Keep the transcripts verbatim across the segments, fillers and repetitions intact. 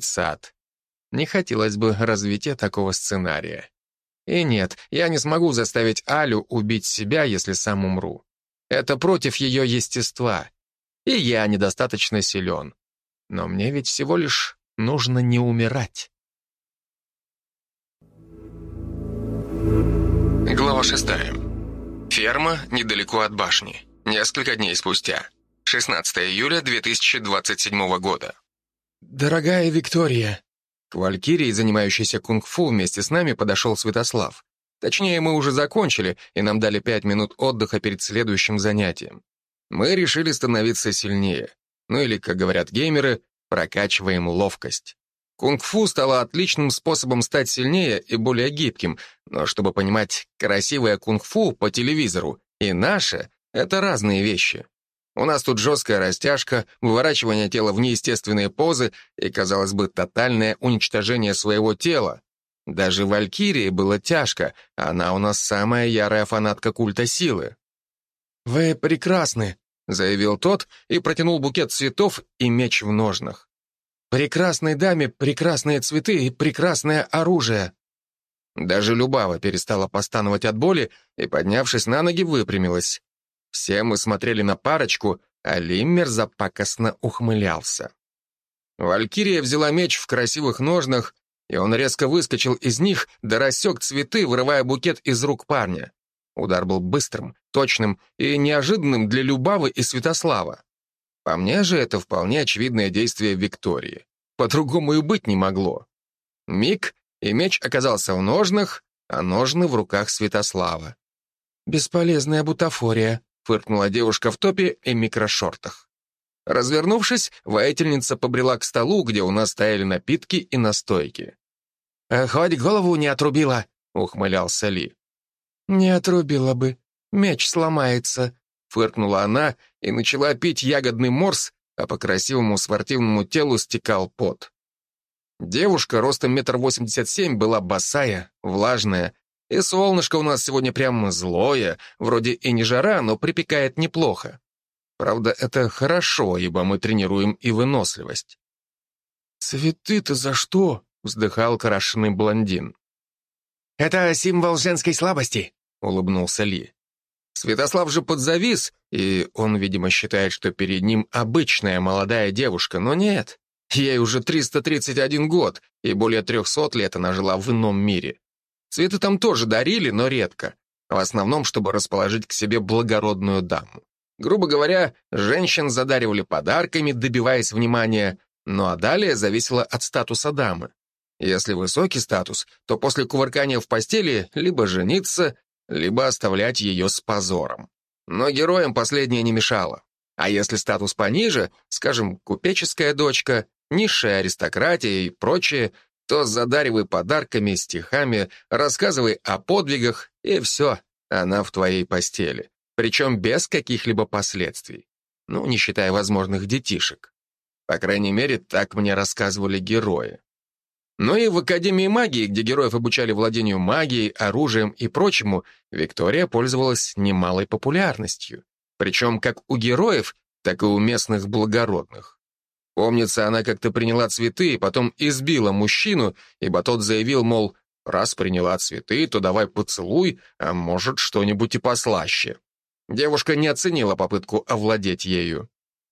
сад. Не хотелось бы развития такого сценария. И нет, я не смогу заставить Алю убить себя, если сам умру. Это против ее естества. И я недостаточно силен. Но мне ведь всего лишь нужно не умирать. Глава шестая. Ферма недалеко от башни. Несколько дней спустя. шестнадцатого июля две тысячи двадцать седьмого года. «Дорогая Виктория!» К Валькирии, занимающейся кунг-фу, вместе с нами подошел Святослав. Точнее, мы уже закончили, и нам дали пять минут отдыха перед следующим занятием. Мы решили становиться сильнее. Ну или, как говорят геймеры, прокачиваем ловкость. Кунг-фу стало отличным способом стать сильнее и более гибким, но чтобы понимать красивое кунг-фу по телевизору и наше — это разные вещи. У нас тут жесткая растяжка, выворачивание тела в неестественные позы и, казалось бы, тотальное уничтожение своего тела. Даже Валькирии было тяжко, она у нас самая ярая фанатка культа силы. «Вы прекрасны», — заявил тот и протянул букет цветов и меч в ножнах. «Прекрасной даме прекрасные цветы и прекрасное оружие». Даже Любава перестала постановать от боли и, поднявшись на ноги, выпрямилась. Все мы смотрели на парочку, а Лиммер запакостно ухмылялся. Валькирия взяла меч в красивых ножнах, и он резко выскочил из них, да рассек цветы, вырывая букет из рук парня. Удар был быстрым, точным и неожиданным для Любавы и Святослава. По мне же это вполне очевидное действие Виктории. По-другому и быть не могло. Миг, и меч оказался в ножнах, а ножны в руках Святослава. «Бесполезная бутафория», — фыркнула девушка в топе и микрошортах. Развернувшись, воительница побрела к столу, где у нас стояли напитки и настойки. «Хоть голову не отрубила», — ухмылялся Ли. «Не отрубила бы. Меч сломается», — фыркнула она и начала пить ягодный морс, а по красивому спортивному телу стекал пот. Девушка ростом метр восемьдесят семь была босая, влажная, и солнышко у нас сегодня прямо злое, вроде и не жара, но припекает неплохо. Правда, это хорошо, ибо мы тренируем и выносливость. «Цветы-то за что?» — вздыхал крашеный блондин. «Это символ женской слабости», — улыбнулся Ли. Святослав же подзавис, и он, видимо, считает, что перед ним обычная молодая девушка, но нет. Ей уже триста тридцать один год, и более трехсот лет она жила в ином мире. Цветы там тоже дарили, но редко. В основном, чтобы расположить к себе благородную даму. Грубо говоря, женщин задаривали подарками, добиваясь внимания, ну а далее зависело от статуса дамы. Если высокий статус, то после кувыркания в постели либо жениться, либо оставлять ее с позором. Но героям последнее не мешало. А если статус пониже, скажем, купеческая дочка, низшая аристократия и прочее, то задаривай подарками, стихами, рассказывай о подвигах, и все, она в твоей постели. Причем без каких-либо последствий. Ну, не считая возможных детишек. По крайней мере, так мне рассказывали герои. Но и в Академии магии, где героев обучали владению магией, оружием и прочему, Виктория пользовалась немалой популярностью. Причем как у героев, так и у местных благородных. Помнится, она как-то приняла цветы и потом избила мужчину, ибо тот заявил, мол, раз приняла цветы, то давай поцелуй, а может, что-нибудь и послаще. Девушка не оценила попытку овладеть ею.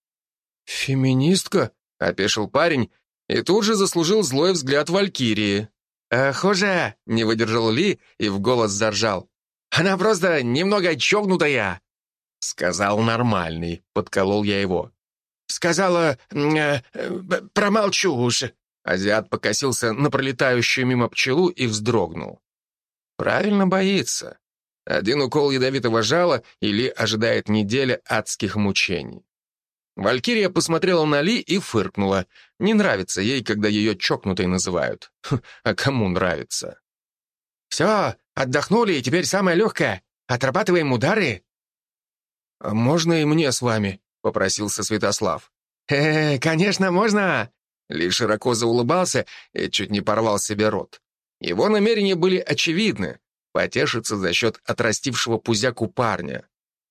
«Феминистка?» — опешил парень и тут же заслужил злой взгляд Валькирии. «Хуже!» — не выдержал Ли и в голос заржал. «Она просто немного чокнутая!» «Сказал нормальный», — подколол я его. «Сказала, э, э, промолчу уж». Азиат покосился на пролетающую мимо пчелу и вздрогнул. «Правильно боится. Один укол ядовитого жала, и Ли ожидает неделя адских мучений». Валькирия посмотрела на Ли и фыркнула. Не нравится ей, когда ее чокнутой называют. Хм, а кому нравится? «Все, отдохнули, и теперь самое легкое. Отрабатываем удары». «А можно и мне с вами?» — попросился Святослав. «Э, конечно, можно!» Ли широко заулыбался и чуть не порвал себе рот. Его намерения были очевидны — потешиться за счет отрастившего пузяку парня.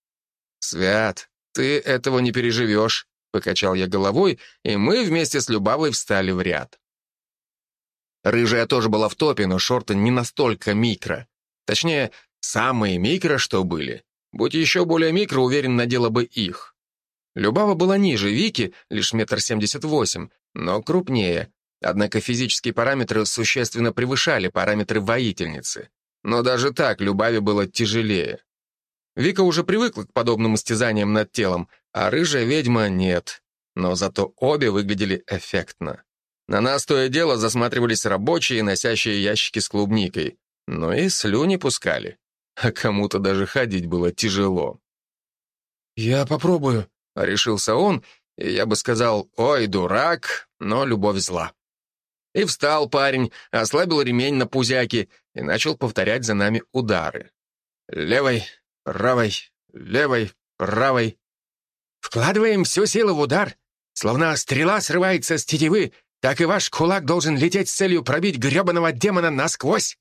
«Свят, ты этого не переживешь», — покачал я головой, и мы вместе с Любавой встали в ряд. Рыжая тоже была в топе, но шорты не настолько микро. Точнее, самые микро, что были. Будь еще более микро, уверен, надела бы их. Любава была ниже Вики, лишь метр семьдесят восемь, но крупнее. Однако физические параметры существенно превышали параметры воительницы. Но даже так Любаве было тяжелее. Вика уже привыкла к подобным истязаниям над телом, а рыжая ведьма нет. Но зато обе выглядели эффектно. На нас то и дело засматривались рабочие, носящие ящики с клубникой. Но и слюни пускали. А кому-то даже ходить было тяжело. «Я попробую», — решился он, и я бы сказал, «Ой, дурак», но любовь зла. И встал парень, ослабил ремень на пузяке и начал повторять за нами удары. Левой, правой, левой, правой. «Вкладываем всю силу в удар. Словно стрела срывается с тетивы, так и ваш кулак должен лететь с целью пробить гребаного демона насквозь».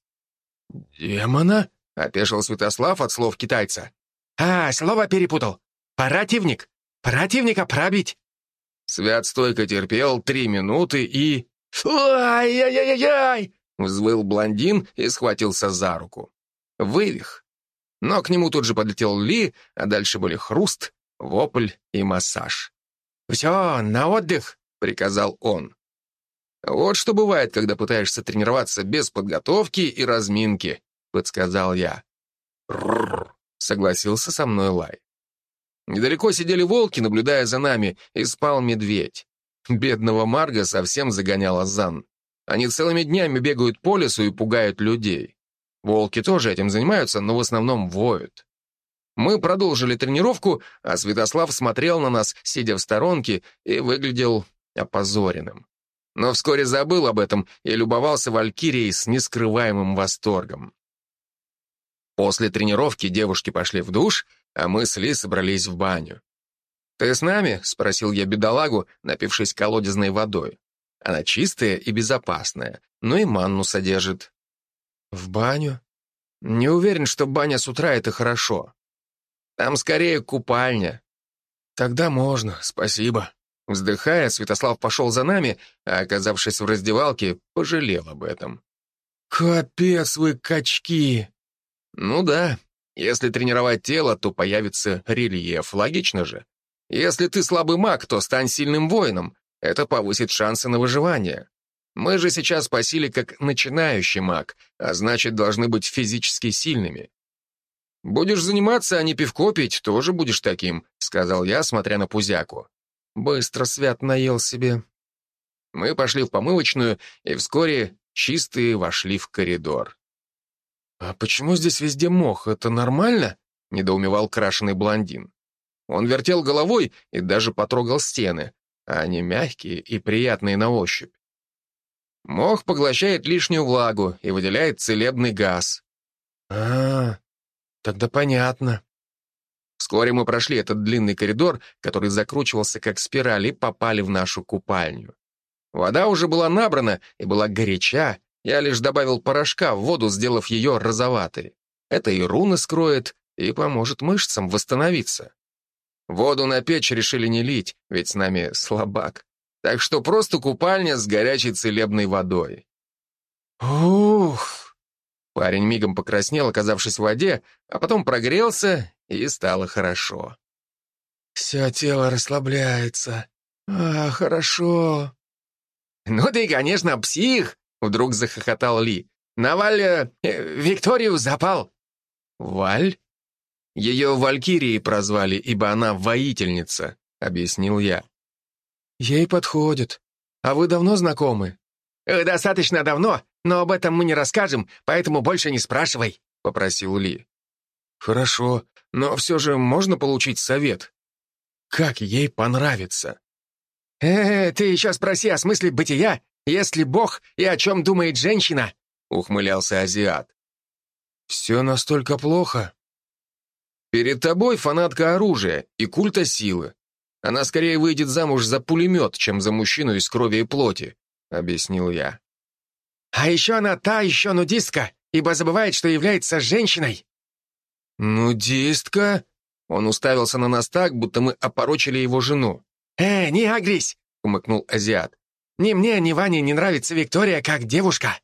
«Демона?» — опешил Святослав от слов китайца. «А, слово перепутал. Противник. Противника пробить». Свят стойко терпел три минуты и... «Ай-яй-яй-яй!» — взвыл блондин и схватился за руку. Вывих. Но к нему тут же подлетел Ли, а дальше были хруст, вопль и массаж. «Все, на отдых», — приказал он. «Вот что бывает, когда пытаешься тренироваться без подготовки и разминки», — подсказал я. «Рррр», — согласился со мной Лай. Недалеко сидели волки, наблюдая за нами, и спал медведь. Бедного Марга совсем загоняла зан. Они целыми днями бегают по лесу и пугают людей. Волки тоже этим занимаются, но в основном воют. Мы продолжили тренировку, а Святослав смотрел на нас, сидя в сторонке, и выглядел опозоренным. Но вскоре забыл об этом и любовался валькирией с нескрываемым восторгом. После тренировки девушки пошли в душ, а мы с Ли собрались в баню. «Ты с нами?» — спросил я бедолагу, напившись колодезной водой. Она чистая и безопасная, но и манну содержит. «В баню?» «Не уверен, что баня с утра — это хорошо. Там скорее купальня». «Тогда можно, спасибо». Вздыхая, Святослав пошел за нами, а, оказавшись в раздевалке, пожалел об этом. «Капец вы, качки!» «Ну да, если тренировать тело, то появится рельеф, логично же. Если ты слабый маг, то стань сильным воином. Это повысит шансы на выживание. Мы же сейчас по силе как начинающий маг, а значит, должны быть физически сильными. Будешь заниматься, а не пивко пить, тоже будешь таким», — сказал я, смотря на Пузяку. Быстро Свят наел себе. Мы пошли в помывочную, и вскоре чистые вошли в коридор. «А почему здесь везде мох? Это нормально?» — недоумевал крашеный блондин. Он вертел головой и даже потрогал стены, а они мягкие и приятные на ощупь. Мох поглощает лишнюю влагу и выделяет целебный газ. «А, тогда понятно». Вскоре мы прошли этот длинный коридор, который закручивался как спираль, и попали в нашу купальню. Вода уже была набрана и была горяча, я лишь добавил порошка в воду, сделав ее розоватой. Это и руны скроет, и поможет мышцам восстановиться. Воду на печь решили не лить, ведь с нами слабак. Так что просто купальня с горячей целебной водой. «Ух!» Парень мигом покраснел, оказавшись в воде, а потом прогрелся, и стало хорошо. «Все тело расслабляется. А, хорошо». «Ну ты, конечно, псих!» — вдруг захохотал Ли. «На Валь... Э, Викторию запал». «Валь?» «Ее Валькирией прозвали, ибо она воительница», — объяснил я. «Ей подходит. А вы давно знакомы?» «Достаточно давно, но об этом мы не расскажем, поэтому больше не спрашивай», — попросил Ли. «Хорошо, но все же можно получить совет? Как ей понравится?» «Э, ты еще спроси о смысле бытия, если Бог и о чем думает женщина», — ухмылялся азиат. «Все настолько плохо?» «Перед тобой фанатка оружия и культа силы. Она скорее выйдет замуж за пулемет, чем за мужчину из крови и плоти», — объяснил я. «А еще она та еще нудистка, ибо забывает, что является женщиной». «Нудистка?» Он уставился на нас так, будто мы опорочили его жену. «Э, не агрись!» — умыкнул азиат. Ни мне, ни Ване не нравится Виктория как девушка».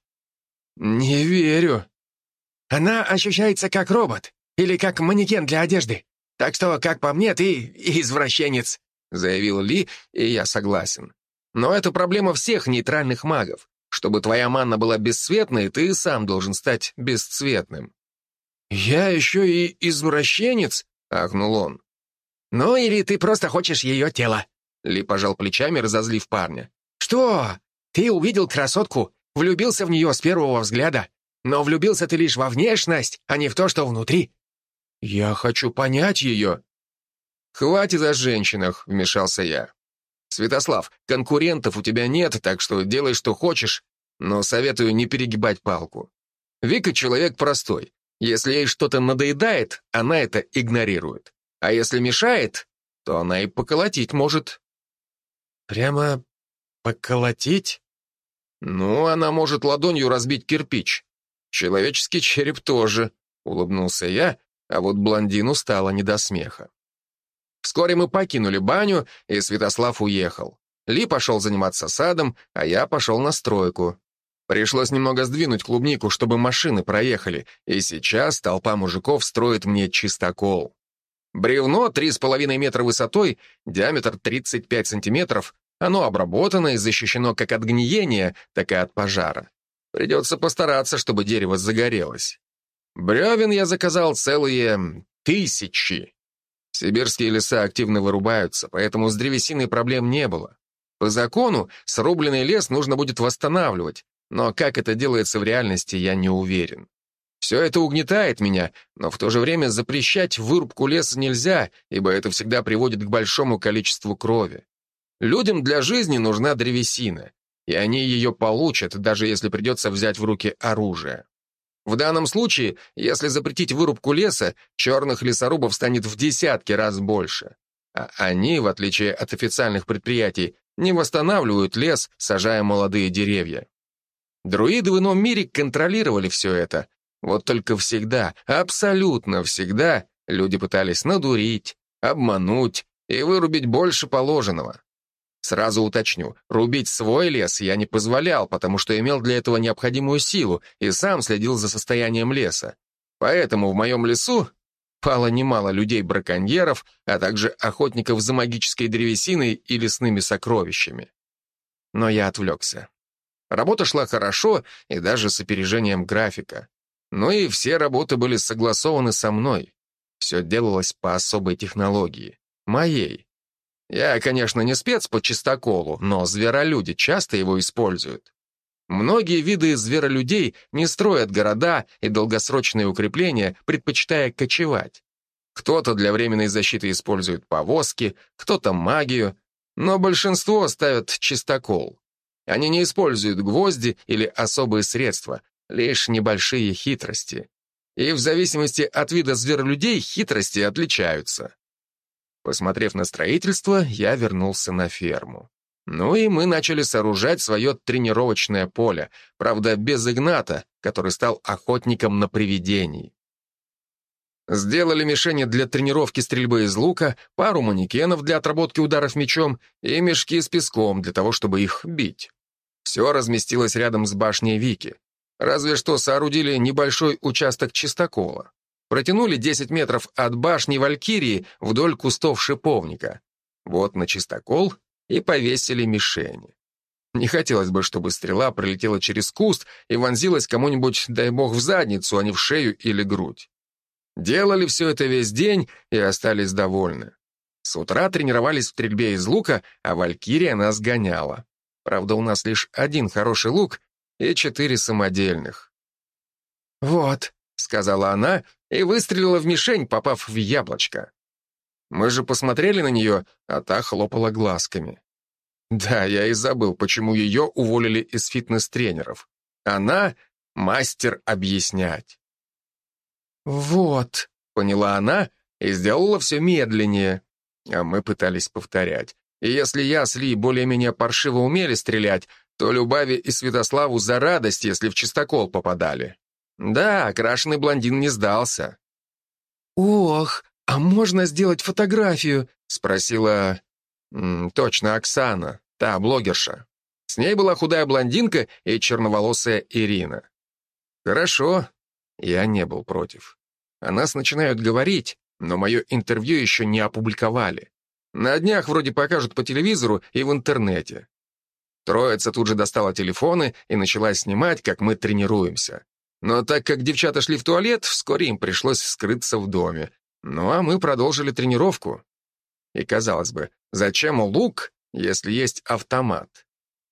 «Не верю». «Она ощущается как робот или как манекен для одежды. Так что, как по мне, ты извращенец», — заявил Ли, и я согласен. Но это проблема всех нейтральных магов. Чтобы твоя манна была бесцветной, ты сам должен стать бесцветным. «Я еще и извращенец?» — ахнул он. «Ну, или ты просто хочешь ее тело?» Ли пожал плечами, разозлив парня. «Что? Ты увидел красотку, влюбился в нее с первого взгляда, но влюбился ты лишь во внешность, а не в то, что внутри». «Я хочу понять ее». «Хватит о женщинах», — вмешался я. «Святослав, конкурентов у тебя нет, так что делай, что хочешь, но советую не перегибать палку. Вика человек простой. Если ей что-то надоедает, она это игнорирует. А если мешает, то она и поколотить может». «Прямо поколотить?» «Ну, она может ладонью разбить кирпич. Человеческий череп тоже», — улыбнулся я, а вот блондину стало не до смеха. Вскоре мы покинули баню, и Святослав уехал. Ли пошел заниматься садом, а я пошел на стройку. Пришлось немного сдвинуть клубнику, чтобы машины проехали, и сейчас толпа мужиков строит мне чистокол. Бревно три с половиной метра высотой, диаметр тридцать пять сантиметров, оно обработано и защищено как от гниения, так и от пожара. Придется постараться, чтобы дерево загорелось. Бревен я заказал целые тысячи. Сибирские леса активно вырубаются, поэтому с древесиной проблем не было. По закону, срубленный лес нужно будет восстанавливать, но как это делается в реальности, я не уверен. Все это угнетает меня, но в то же время запрещать вырубку леса нельзя, ибо это всегда приводит к большому количеству крови. Людям для жизни нужна древесина, и они ее получат, даже если придется взять в руки оружие. В данном случае, если запретить вырубку леса, черных лесорубов станет в десятки раз больше. А они, в отличие от официальных предприятий, не восстанавливают лес, сажая молодые деревья. Друиды в ином мире контролировали все это. Вот только всегда, абсолютно всегда, люди пытались надурить, обмануть и вырубить больше положенного. Сразу уточню, рубить свой лес я не позволял, потому что имел для этого необходимую силу и сам следил за состоянием леса. Поэтому в моем лесу пало немало людей-браконьеров, а также охотников за магической древесиной и лесными сокровищами. Но я отвлекся. Работа шла хорошо и даже с опережением графика. Ну и все работы были согласованы со мной. Все делалось по особой технологии. Моей. Я, конечно, не спец по чистоколу, но зверолюди часто его используют. Многие виды зверолюдей не строят города и долгосрочные укрепления, предпочитая кочевать. Кто-то для временной защиты использует повозки, кто-то магию, но большинство ставят чистокол. Они не используют гвозди или особые средства, лишь небольшие хитрости. И в зависимости от вида зверолюдей хитрости отличаются. Посмотрев на строительство, я вернулся на ферму. Ну и мы начали сооружать свое тренировочное поле, правда, без Игната, который стал охотником на привидений. Сделали мишени для тренировки стрельбы из лука, пару манекенов для отработки ударов мечом и мешки с песком для того, чтобы их бить. Все разместилось рядом с башней Вики. Разве что соорудили небольшой участок чистокола. Протянули десять метров от башни Валькирии вдоль кустов шиповника. Вот на чистокол и повесили мишени. Не хотелось бы, чтобы стрела пролетела через куст и вонзилась кому-нибудь, дай бог, в задницу, а не в шею или грудь. Делали все это весь день и остались довольны. С утра тренировались в стрельбе из лука, а Валькирия нас гоняла. Правда, у нас лишь один хороший лук и четыре самодельных. «Вот», — сказала она и выстрелила в мишень, попав в яблочко. Мы же посмотрели на нее, а та хлопала глазками. Да, я и забыл, почему ее уволили из фитнес-тренеров. Она — мастер объяснять. «Вот», — поняла она и сделала все медленнее. А мы пытались повторять. И если я с Ли более-менее паршиво умели стрелять, то Любави и Святославу за радость, если в чистокол попадали. Да, окрашенный блондин не сдался. «Ох, а можно сделать фотографию?» — спросила... М, точно, Оксана, та блогерша. С ней была худая блондинка и черноволосая Ирина. Хорошо, я не был против. О нас начинают говорить, но мое интервью еще не опубликовали. На днях вроде покажут по телевизору и в интернете. Троица тут же достала телефоны и начала снимать, как мы тренируемся. Но так как девчата шли в туалет, вскоре им пришлось скрыться в доме. Ну а мы продолжили тренировку. И, казалось бы, зачем лук, если есть автомат?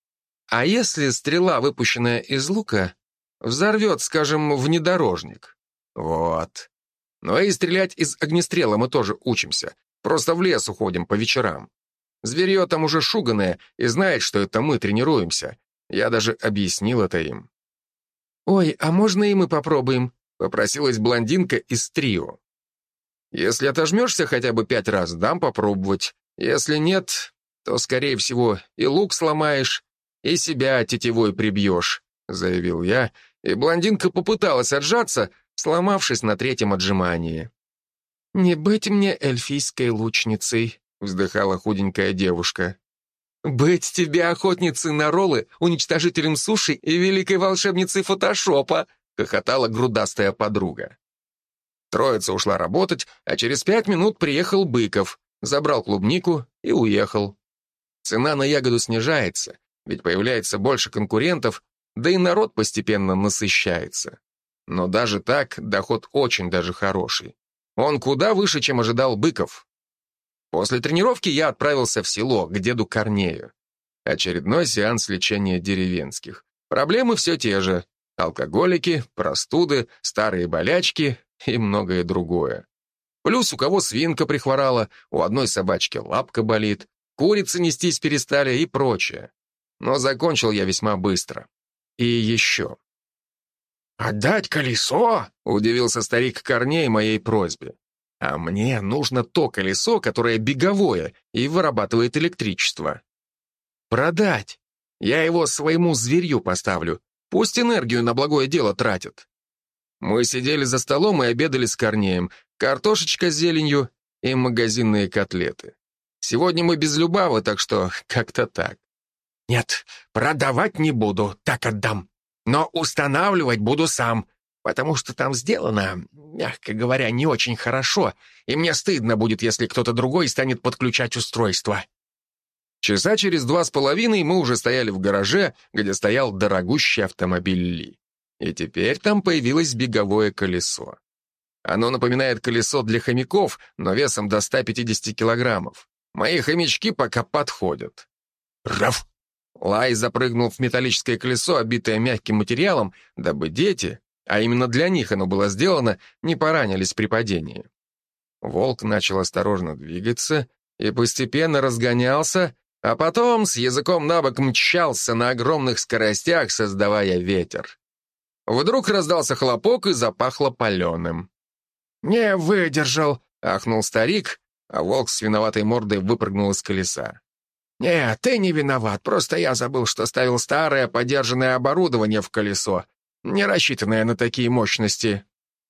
А если стрела, выпущенная из лука, взорвет, скажем, внедорожник? Вот. Ну и стрелять из огнестрела мы тоже учимся. Просто в лес уходим по вечерам. Зверье там уже шуганое и знает, что это мы тренируемся. Я даже объяснил это им. «Ой, а можно и мы попробуем?» — попросилась блондинка из трио. «Если отожмешься хотя бы пять раз, дам попробовать. Если нет, то, скорее всего, и лук сломаешь, и себя тетивой прибьешь», — заявил я, и блондинка попыталась отжаться, сломавшись на третьем отжимании. «Не быть мне эльфийской лучницей», — вздыхала худенькая девушка. «Быть тебе охотницей на роллы, уничтожителем суши и великой волшебницей фотошопа», — хохотала грудастая подруга. Троица ушла работать, а через пять минут приехал Быков, забрал клубнику и уехал. Цена на ягоду снижается, ведь появляется больше конкурентов, да и народ постепенно насыщается. Но даже так доход очень даже хороший. Он куда выше, чем ожидал Быков. После тренировки я отправился в село, к деду Корнею. Очередной сеанс лечения деревенских. Проблемы все те же. Алкоголики, простуды, старые болячки и многое другое. Плюс у кого свинка прихворала, у одной собачки лапка болит, курицы нестись перестали и прочее. Но закончил я весьма быстро. И еще. «Отдать колесо?» — удивился старик Корней моей просьбе. «А мне нужно то колесо, которое беговое и вырабатывает электричество. Продать. Я его своему зверью поставлю. Пусть энергию на благое дело тратит». Мы сидели за столом и обедали с Корнеем. Картошечка с зеленью и магазинные котлеты. Сегодня мы без Любавы, так что как-то так. «Нет, продавать не буду, так отдам. Но устанавливать буду сам, потому что там сделано, мягко говоря, не очень хорошо, и мне стыдно будет, если кто-то другой станет подключать устройство». Часа через два с половиной мы уже стояли в гараже, где стоял дорогущий автомобиль Ли. И теперь там появилось беговое колесо. Оно напоминает колесо для хомяков, но весом до ста пятидесяти килограммов. Мои хомячки пока подходят. «Раф!» Лай запрыгнул в металлическое колесо, обитое мягким материалом, дабы дети, а именно для них оно было сделано, не поранились при падении. Волк начал осторожно двигаться и постепенно разгонялся, а потом с языком на бок мчался на огромных скоростях, создавая ветер. Вдруг раздался хлопок и запахло паленым. «Не выдержал», — ахнул старик, а волк с виноватой мордой выпрыгнул из колеса. «Нет, ты не виноват, просто я забыл, что ставил старое подержанное оборудование в колесо, не рассчитанное на такие мощности».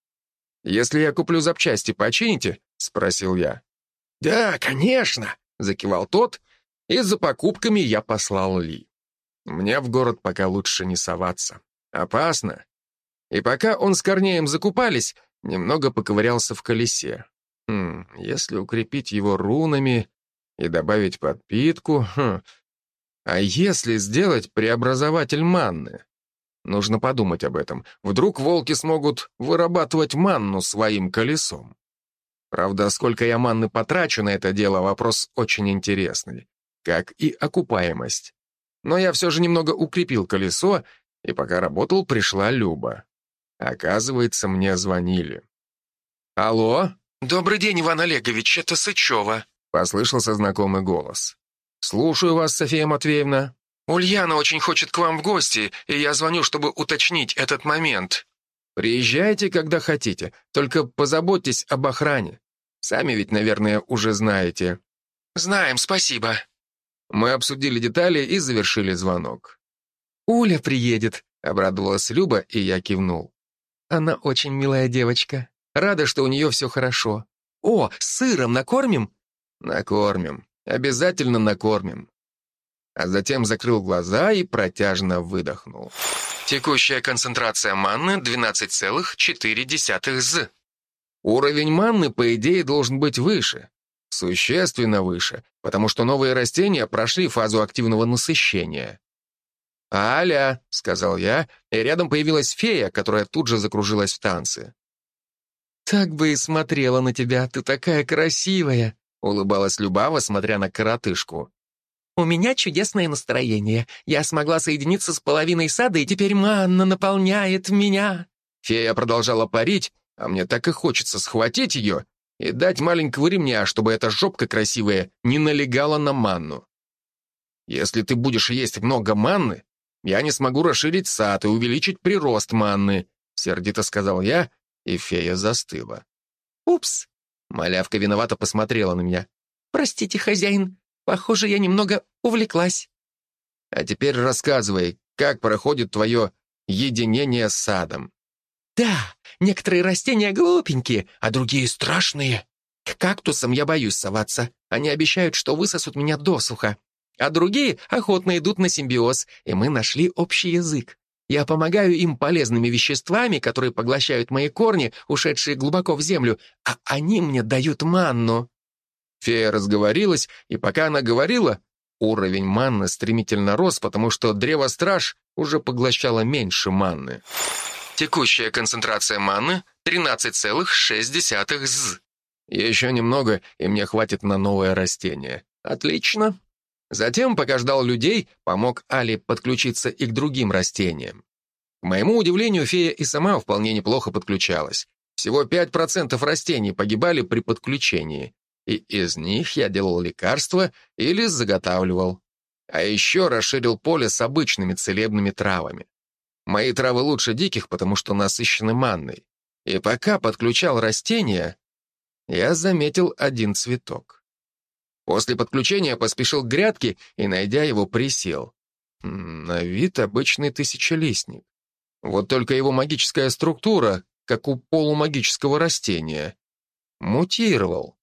«Если я куплю запчасти, почините?» — спросил я. «Да, конечно», — закивал тот, и за покупками я послал Ли. Мне в город пока лучше не соваться. Опасно. И пока он с Корнеем закупались, немного поковырялся в колесе. Хм, если укрепить его рунами и добавить подпитку... Хм. А если сделать преобразователь манны? Нужно подумать об этом. Вдруг волки смогут вырабатывать манну своим колесом. Правда, сколько я манны потрачу на это дело, вопрос очень интересный. Как и окупаемость. Но я все же немного укрепил колесо, и пока работал, пришла Люба. Оказывается, мне звонили. «Алло?» «Добрый день, Иван Олегович, это Сычева», — послышался знакомый голос. «Слушаю вас, София Матвеевна». «Ульяна очень хочет к вам в гости, и я звоню, чтобы уточнить этот момент». «Приезжайте, когда хотите, только позаботьтесь об охране. Сами ведь, наверное, уже знаете». «Знаем, спасибо». Мы обсудили детали и завершили звонок. «Уля приедет», — обрадовалась Люба, и я кивнул. «Она очень милая девочка. Рада, что у нее все хорошо. О, с сыром накормим?» «Накормим. Обязательно накормим». а затем закрыл глаза и протяжно выдохнул. Текущая концентрация манны двенадцать целых четыре десятых з. Уровень манны, по идее, должен быть выше. Существенно выше, потому что новые растения прошли фазу активного насыщения. «Аля», — сказал я, и рядом появилась фея, которая тут же закружилась в танце. «Так бы и смотрела на тебя, ты такая красивая», — улыбалась Любава, смотря на коротышку. «У меня чудесное настроение. Я смогла соединиться с половиной сада, и теперь манна наполняет меня». Фея продолжала парить, а мне так и хочется схватить ее и дать маленького ремня, чтобы эта жопка красивая не налегала на манну. Если ты будешь есть много манны, я не смогу расширить сад и увеличить прирост манны, сердито сказал я, и фея застыла. «Упс!» — малявка виновато посмотрела на меня. «Простите, хозяин, похоже, я немного увлеклась». «А теперь рассказывай, как проходит твое единение с садом». «Да, некоторые растения глупенькие, а другие страшные. К кактусам я боюсь соваться. Они обещают, что высосут меня досуха. А другие охотно идут на симбиоз, и мы нашли общий язык. Я помогаю им полезными веществами, которые поглощают мои корни, ушедшие глубоко в землю, а они мне дают манну». Фея разговорилась, и пока она говорила, уровень манны стремительно рос, потому что древостраж уже поглощало меньше манны. Текущая концентрация манны тринадцать целых шесть десятых з. Еще немного, и мне хватит на новое растение. Отлично. Затем, пока ждал людей, помог Али подключиться и к другим растениям. К моему удивлению, фея и сама вполне неплохо подключалась. Всего пять процентов растений погибали при подключении, и из них я делал лекарства или заготавливал. А еще расширил поле с обычными целебными травами. Мои травы лучше диких, потому что насыщены манной. И пока подключал растения, я заметил один цветок. После подключения поспешил к грядке и, найдя его, присел. На вид обычный тысячелистник. Вот только его магическая структура, как у полумагического растения, мутировал.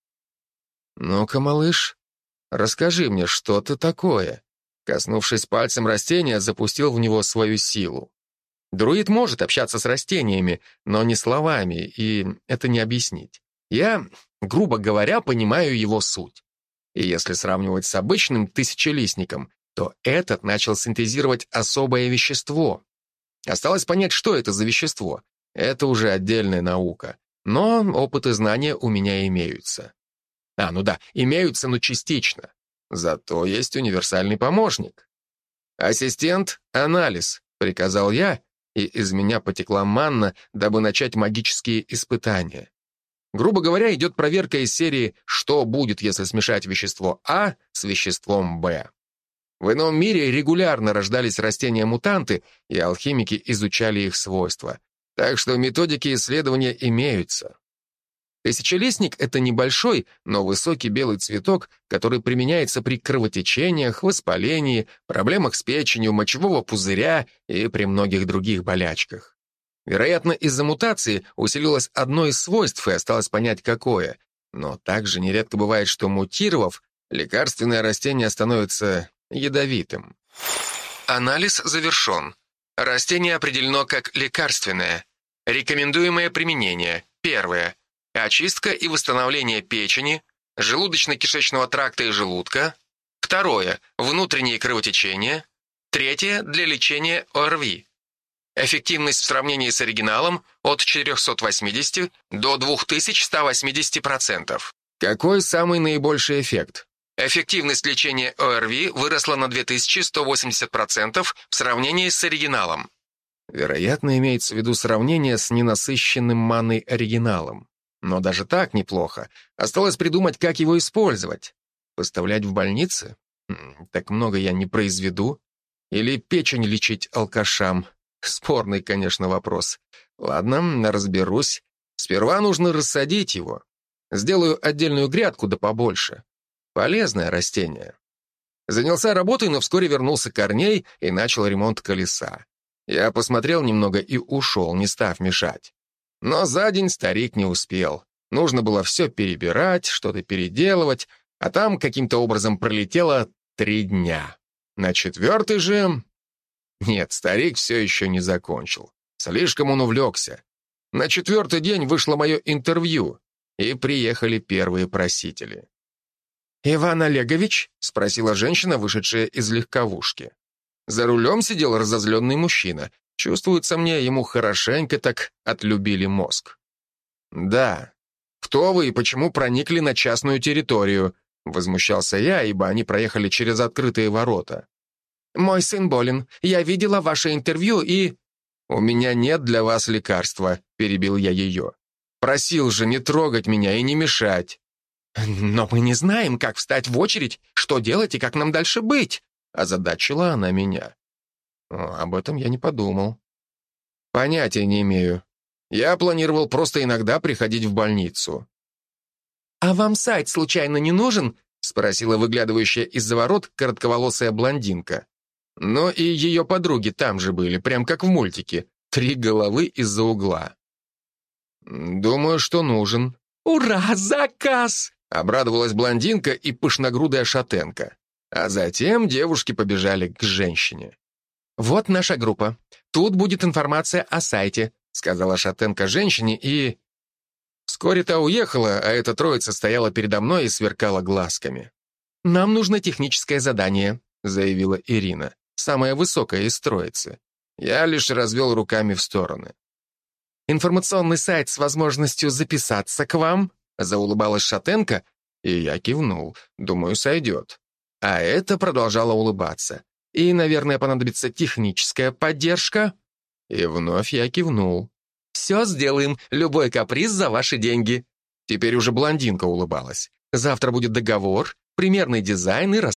«Ну-ка, малыш, расскажи мне, что ты такое?» Коснувшись пальцем растения, запустил в него свою силу. Друид может общаться с растениями, но не словами, и это не объяснить. Я, грубо говоря, понимаю его суть. И если сравнивать с обычным тысячелистником, то этот начал синтезировать особое вещество. Осталось понять, что это за вещество. Это уже отдельная наука. Но опыт и знания у меня имеются. А, ну да, имеются, но частично. Зато есть универсальный помощник. «Ассистент, анализ», — приказал я, и из меня потекла манна, дабы начать магические испытания. Грубо говоря, идет проверка из серии «Что будет, если смешать вещество А с веществом Б?». В ином мире регулярно рождались растения-мутанты, и алхимики изучали их свойства. Так что методики исследования имеются. Тысячелистник — это небольшой, но высокий белый цветок, который применяется при кровотечениях, воспалении, проблемах с печенью, мочевого пузыря и при многих других болячках. Вероятно, из-за мутации усилилось одно из свойств, и осталось понять, какое. Но также нередко бывает, что мутировав, лекарственное растение становится ядовитым. Анализ завершен. Растение определено как лекарственное. Рекомендуемое применение. Первое. Очистка и восстановление печени, желудочно-кишечного тракта и желудка. Второе. Внутренние кровотечения. Третье. Для лечения о эр ви. Эффективность в сравнении с оригиналом от четырехсот восьмидесяти до две тысячи ста восьмидесяти процентов. Какой самый наибольший эффект? Эффективность лечения о эр ви выросла на две тысячи сто восемьдесят процентов в сравнении с оригиналом. Вероятно, имеется в виду сравнение с ненасыщенным манной оригиналом. Но даже так неплохо. Осталось придумать, как его использовать. Поставлять в больницы? Так много я не произведу. Или печень лечить алкашам? Спорный, конечно, вопрос. Ладно, разберусь. Сперва нужно рассадить его. Сделаю отдельную грядку, да побольше. Полезное растение. Занялся работой, но вскоре вернулся Корней и начал ремонт колеса. Я посмотрел немного и ушел, не став мешать. Но за день старик не успел. Нужно было все перебирать, что-то переделывать, а там каким-то образом пролетело три дня. На четвертый же... Нет, старик все еще не закончил. Слишком он увлекся. На четвертый день вышло мое интервью, и приехали первые просители. «Иван Олегович?» — спросила женщина, вышедшая из легковушки. За рулем сидел разозленный мужчина. Чувствуется мне, ему хорошенько так отлюбили мозг. «Да. Кто вы и почему проникли на частную территорию?» — возмущался я, ибо они проехали через открытые ворота. «Мой сын болен. Я видела ваше интервью и...» «У меня нет для вас лекарства», — перебил я ее. «Просил же не трогать меня и не мешать». «Но мы не знаем, как встать в очередь, что делать и как нам дальше быть», — озадачила она меня. О, об этом я не подумал. «Понятия не имею. Я планировал просто иногда приходить в больницу». «А вам сайт случайно не нужен?» — спросила выглядывающая из-за ворот коротковолосая блондинка. Но и ее подруги там же были, прям как в мультике. Три головы из-за угла. «Думаю, что нужен». «Ура, заказ!» — обрадовалась блондинка и пышногрудая шатенка. А затем девушки побежали к женщине. «Вот наша группа. Тут будет информация о сайте», — сказала шатенка женщине и... Вскоре та уехала, а эта троица стояла передо мной и сверкала глазками. «Нам нужно техническое задание», — заявила Ирина, самая высокая из троицы. Я лишь развел руками в стороны. «Информационный сайт с возможностью записаться к вам», — заулыбалась шатенка, и я кивнул. Думаю, сойдет. А эта продолжала улыбаться. И, наверное, понадобится техническая поддержка. И вновь я кивнул. «Все сделаем, любой каприз за ваши деньги». Теперь уже блондинка улыбалась. «Завтра будет договор, примерный дизайн и